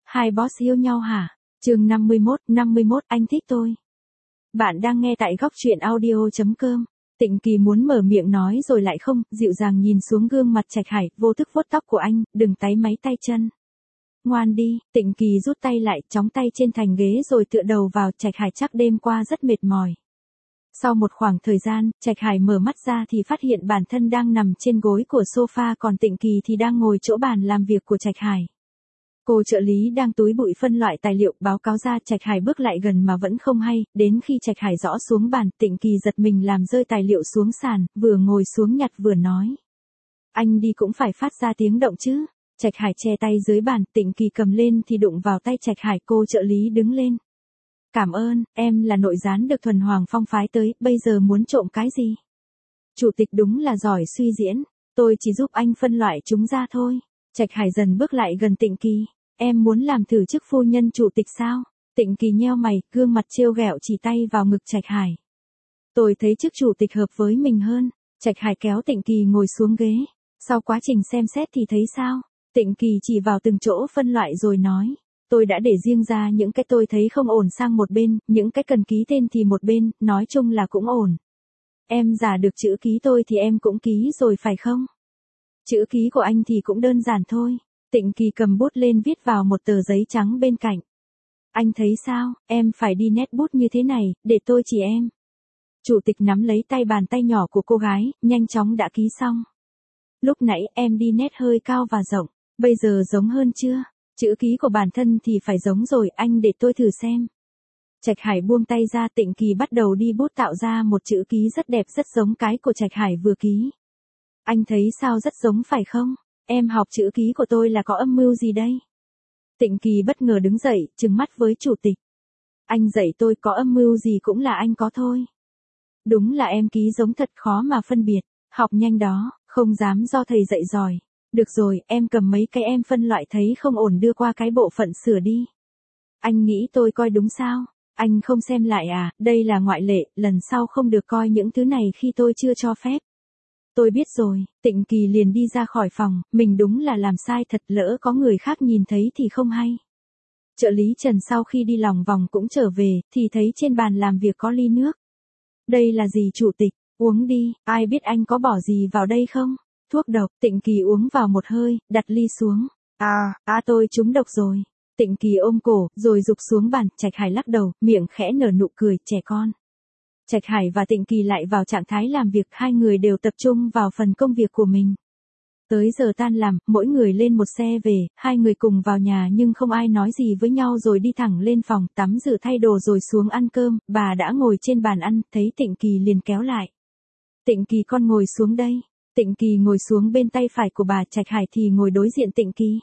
Hai boss yêu nhau hả? Chương 51, anh thích tôi. Bạn đang nghe tại góc truyện audio.com. Tịnh Kỳ muốn mở miệng nói rồi lại không, dịu dàng nhìn xuống gương mặt Trạch Hải, vô thức vuốt tóc của anh, đừng táy máy tay chân. Ngoan đi, Tịnh Kỳ rút tay lại, chóng tay trên thành ghế rồi tựa đầu vào. Trạch Hải chắc đêm qua rất mệt mỏi. Sau một khoảng thời gian, Trạch Hải mở mắt ra thì phát hiện bản thân đang nằm trên gối của sofa, còn Tịnh Kỳ thì đang ngồi chỗ bàn làm việc của Trạch Hải. Cô trợ lý đang túi bụi phân loại tài liệu báo cáo ra. Trạch Hải bước lại gần mà vẫn không hay, đến khi Trạch Hải gõ xuống bàn, Tịnh Kỳ giật mình làm rơi tài liệu xuống sàn, vừa ngồi xuống nhặt vừa nói. Anh đi cũng phải phát ra tiếng động chứ. Trạch Hải che tay dưới bàn, Tịnh Kỳ cầm lên thì đụng vào tay Trạch Hải. Cô trợ lý đứng lên. Cảm ơn, em là nội gián được Thuần Hoàng Phong phái tới, bây giờ muốn trộm cái gì? Chủ tịch đúng là giỏi suy diễn, tôi chỉ giúp anh phân loại chúng ra thôi. Trạch Hải dần bước lại gần Tịnh Kỳ. Em muốn làm thử chức phu nhân chủ tịch sao? Tịnh Kỳ nheo mày, gương mặt trêu ghẹo chỉ tay vào ngực Trạch Hải. Tôi thấy chức chủ tịch hợp với mình hơn. Trạch Hải kéo Tịnh Kỳ ngồi xuống ghế. Sau quá trình xem xét thì thấy sao? Tịnh Kỳ chỉ vào từng chỗ phân loại rồi nói. Tôi đã để riêng ra những cái tôi thấy không ổn sang một bên, những cái cần ký tên thì một bên, nói chung là cũng ổn. Em giả được chữ ký tôi thì em cũng ký rồi phải không? Chữ ký của anh thì cũng đơn giản thôi. Tịnh Kỳ cầm bút lên viết vào một tờ giấy trắng bên cạnh. Anh thấy sao, em phải đi nét bút như thế này, để tôi chỉ em. Chủ tịch nắm lấy tay bàn tay nhỏ của cô gái, nhanh chóng đã ký xong. Lúc nãy em đi nét hơi cao và rộng, bây giờ giống hơn chưa? Chữ ký của bản thân thì phải giống rồi, anh để tôi thử xem. Trạch Hải buông tay ra, Tịnh Kỳ bắt đầu đi bút tạo ra một chữ ký rất đẹp, rất giống cái của Trạch Hải vừa ký. Anh thấy sao, rất giống phải không? Em học chữ ký của tôi là có âm mưu gì đây? Tịnh Kỳ bất ngờ đứng dậy, trừng mắt với chủ tịch. Anh dạy tôi có âm mưu gì cũng là anh có thôi. Đúng là em ký giống thật, khó mà phân biệt. Học nhanh đó, không dám do thầy dạy giỏi. Được rồi, em cầm mấy cái em phân loại thấy không ổn đưa qua cái bộ phận sửa đi. Anh nghĩ tôi coi đúng sao? Anh không xem lại à? Đây là ngoại lệ, lần sau không được coi những thứ này khi tôi chưa cho phép. Tôi biết rồi. Tịnh Kỳ liền đi ra khỏi phòng, mình đúng là làm sai thật, lỡ có người khác nhìn thấy thì không hay. Trợ lý Trần sau khi đi lòng vòng cũng trở về, thì thấy trên bàn làm việc có ly nước. Đây là gì chủ tịch? Uống đi, ai biết anh có bỏ gì vào đây không? Thuốc độc. Tịnh Kỳ uống vào một hơi, đặt ly xuống. Tôi trúng độc rồi. Tịnh Kỳ ôm cổ, rồi rụp xuống bàn. Trạch Hải lắc đầu, miệng khẽ nở nụ cười, trẻ con. Trạch Hải và Tịnh Kỳ lại vào trạng thái làm việc, hai người đều tập trung vào phần công việc của mình. Tới giờ tan làm, mỗi người lên một xe về, hai người cùng vào nhà nhưng không ai nói gì với nhau rồi đi thẳng lên phòng, tắm rửa thay đồ rồi xuống ăn cơm. Bà đã ngồi trên bàn ăn, thấy Tịnh Kỳ liền kéo lại. Tịnh Kỳ, con ngồi xuống đây. Tịnh Kỳ ngồi xuống bên tay phải của bà, Trạch Hải thì ngồi đối diện Tịnh Kỳ.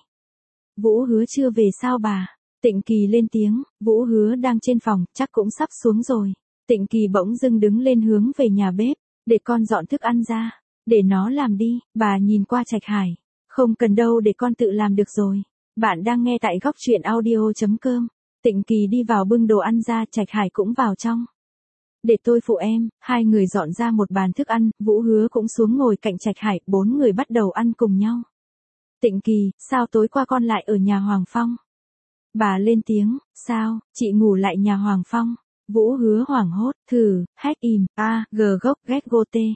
Vũ Hứa chưa về sao bà? Tịnh Kỳ lên tiếng. Vũ Hứa đang trên phòng, chắc cũng sắp xuống rồi. Tịnh Kỳ bỗng dưng đứng lên hướng về nhà bếp. Để con dọn thức ăn ra. Để nó làm đi. Bà nhìn qua Trạch Hải. Không cần đâu, để con tự làm được rồi. Bạn đang nghe tại góc truyện audio.com. Tịnh Kỳ đi vào bưng đồ ăn ra, Trạch Hải cũng vào trong. Để tôi phụ em. Hai người dọn ra một bàn thức ăn, Vũ Hứa cũng xuống ngồi cạnh Trạch Hải, bốn người bắt đầu ăn cùng nhau. Tịnh Kỳ, sao tối qua con lại ở nhà Hoàng Phong? Bà lên tiếng. Sao, chị ngủ lại nhà Hoàng Phong? Vũ Hứa hoảng hốt, hét im, gốc, ghét gô tê,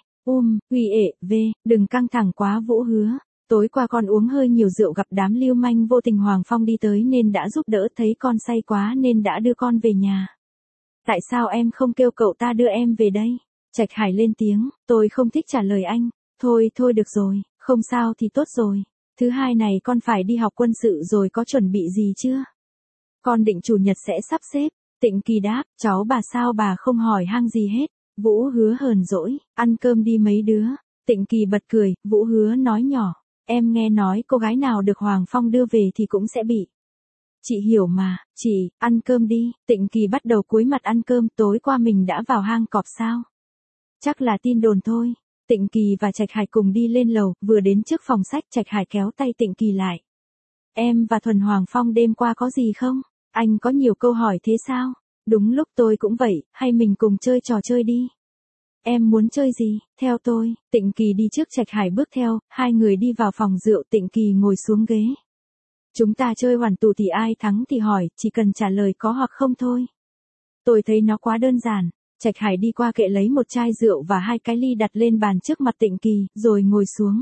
đừng căng thẳng quá Vũ Hứa. Tối qua con uống hơi nhiều rượu, gặp đám lưu manh vô tình Hoàng Phong đi tới nên đã giúp đỡ, thấy con say quá nên đã đưa con về nhà. Tại sao em không kêu cậu ta đưa em về đây? Trạch Hải lên tiếng, tôi không thích trả lời anh. Thôi được rồi, không sao thì tốt rồi. Thứ hai này con phải đi học quân sự rồi, có chuẩn bị gì chưa? Con định chủ nhật sẽ sắp xếp. Tịnh Kỳ đáp, cháu bà sao bà không hỏi han gì hết. Vũ Hứa hờn dỗi, ăn cơm đi mấy đứa. Tịnh Kỳ bật cười, Vũ Hứa nói nhỏ, em nghe nói cô gái nào được Hoàng Phong đưa về thì cũng sẽ bị. Chị hiểu mà, chị, ăn cơm đi. Tịnh Kỳ bắt đầu cúi mặt ăn cơm. Tối qua mình đã vào hang cọp sao? Chắc là tin đồn thôi. Tịnh Kỳ và Trạch Hải cùng đi lên lầu, vừa đến trước phòng sách, Trạch Hải kéo tay Tịnh Kỳ lại. Em và Thuần Hoàng Phong đêm qua có gì không? Anh có nhiều câu hỏi thế sao? Đúng lúc tôi cũng vậy, hay mình cùng chơi trò chơi đi. Em muốn chơi gì? Theo tôi. Tịnh Kỳ đi trước, Trạch Hải bước theo, hai người đi vào phòng rượu, Tịnh Kỳ ngồi xuống ghế. Chúng ta chơi hoàn tù thì ai thắng thì hỏi, chỉ cần trả lời có hoặc không thôi. Tôi thấy nó quá đơn giản. Trạch Hải đi qua kệ lấy một chai rượu và 2 cái ly đặt lên bàn trước mặt Tịnh Kỳ, rồi ngồi xuống.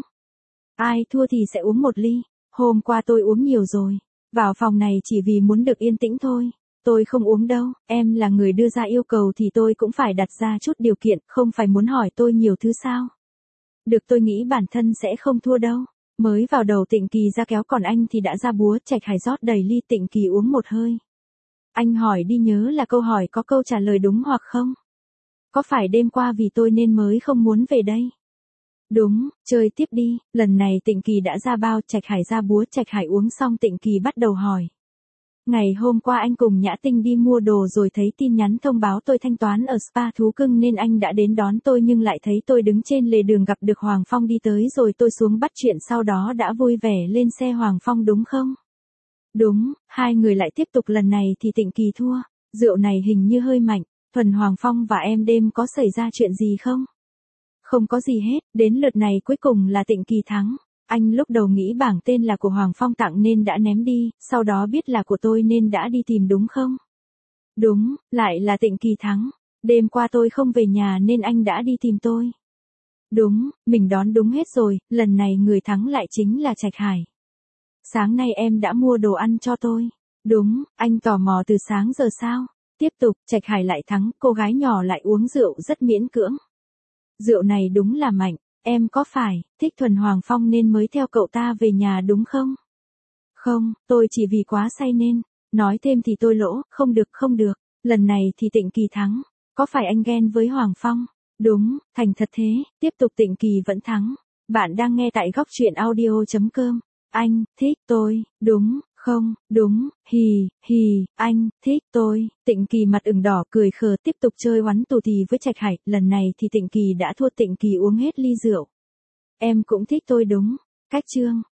Ai thua thì sẽ uống một ly. Hôm qua tôi uống nhiều rồi. Vào phòng này chỉ vì muốn được yên tĩnh thôi. Tôi không uống đâu, em là người đưa ra yêu cầu thì tôi cũng phải đặt ra chút điều kiện, không phải muốn hỏi tôi nhiều thứ sao. Được, tôi nghĩ bản thân sẽ không thua đâu. Mới vào đầu Tịnh Kỳ ra kéo, còn anh thì đã ra búa. Trạch Hải rót đầy ly, Tịnh Kỳ uống một hơi. Anh hỏi đi, nhớ là câu hỏi có câu trả lời đúng hoặc không. Có phải đêm qua vì tôi nên mới không muốn về đây? Đúng, chơi tiếp đi. Lần này Tịnh Kỳ đã ra bao, Trạch Hải ra búa. Trạch Hải uống xong, Tịnh Kỳ bắt đầu hỏi. Ngày hôm qua anh cùng Nhã Tinh đi mua đồ rồi thấy tin nhắn thông báo tôi thanh toán ở spa thú cưng nên anh đã đến đón tôi, nhưng lại thấy tôi đứng trên lề đường gặp được Hoàng Phong đi tới rồi tôi xuống bắt chuyện, sau đó đã vui vẻ lên xe Hoàng Phong đúng không? Đúng, hai người lại tiếp tục. Lần này thì Tịnh Kỳ thua. Rượu này hình như hơi mạnh. Thuần, Hoàng Phong và em đêm có xảy ra chuyện gì không? Không có gì hết, đến lượt này cuối cùng là Tịnh Kỳ thắng. Anh lúc đầu nghĩ bảng tên là của Hoàng Phong tặng nên đã ném đi, sau đó biết là của tôi nên đã đi tìm đúng không? Đúng, lại là Tịnh Kỳ thắng. Đêm qua tôi không về nhà nên anh đã đi tìm tôi. Đúng, mình đoán đúng hết rồi, lần này người thắng lại chính là Trạch Hải. Sáng nay em đã mua đồ ăn cho tôi. Đúng, anh tò mò từ sáng giờ sao? Tiếp tục, Trạch Hải lại thắng, cô gái nhỏ lại uống rượu rất miễn cưỡng. Rượu này đúng là mạnh, em có phải thích Thuần Hoàng Phong nên mới theo cậu ta về nhà đúng không? Không, tôi chỉ vì quá say nên. Nói thêm thì tôi lỗ, không được không được. Lần này thì Tịnh Kỳ thắng. Có phải anh ghen với Hoàng Phong? Đúng, thành thật thế. Tiếp tục, Tịnh Kỳ vẫn thắng. Bạn đang nghe tại góc truyện audio.com. Anh thích tôi, đúng không? Đúng, hì, anh thích tôi. Tịnh Kỳ mặt ửng đỏ cười khờ tiếp tục chơi oắn tù thì với Trạch Hải. Lần này thì Tịnh Kỳ đã thua. Tịnh Kỳ uống hết ly rượu. Em cũng thích tôi đúng. Cách chương.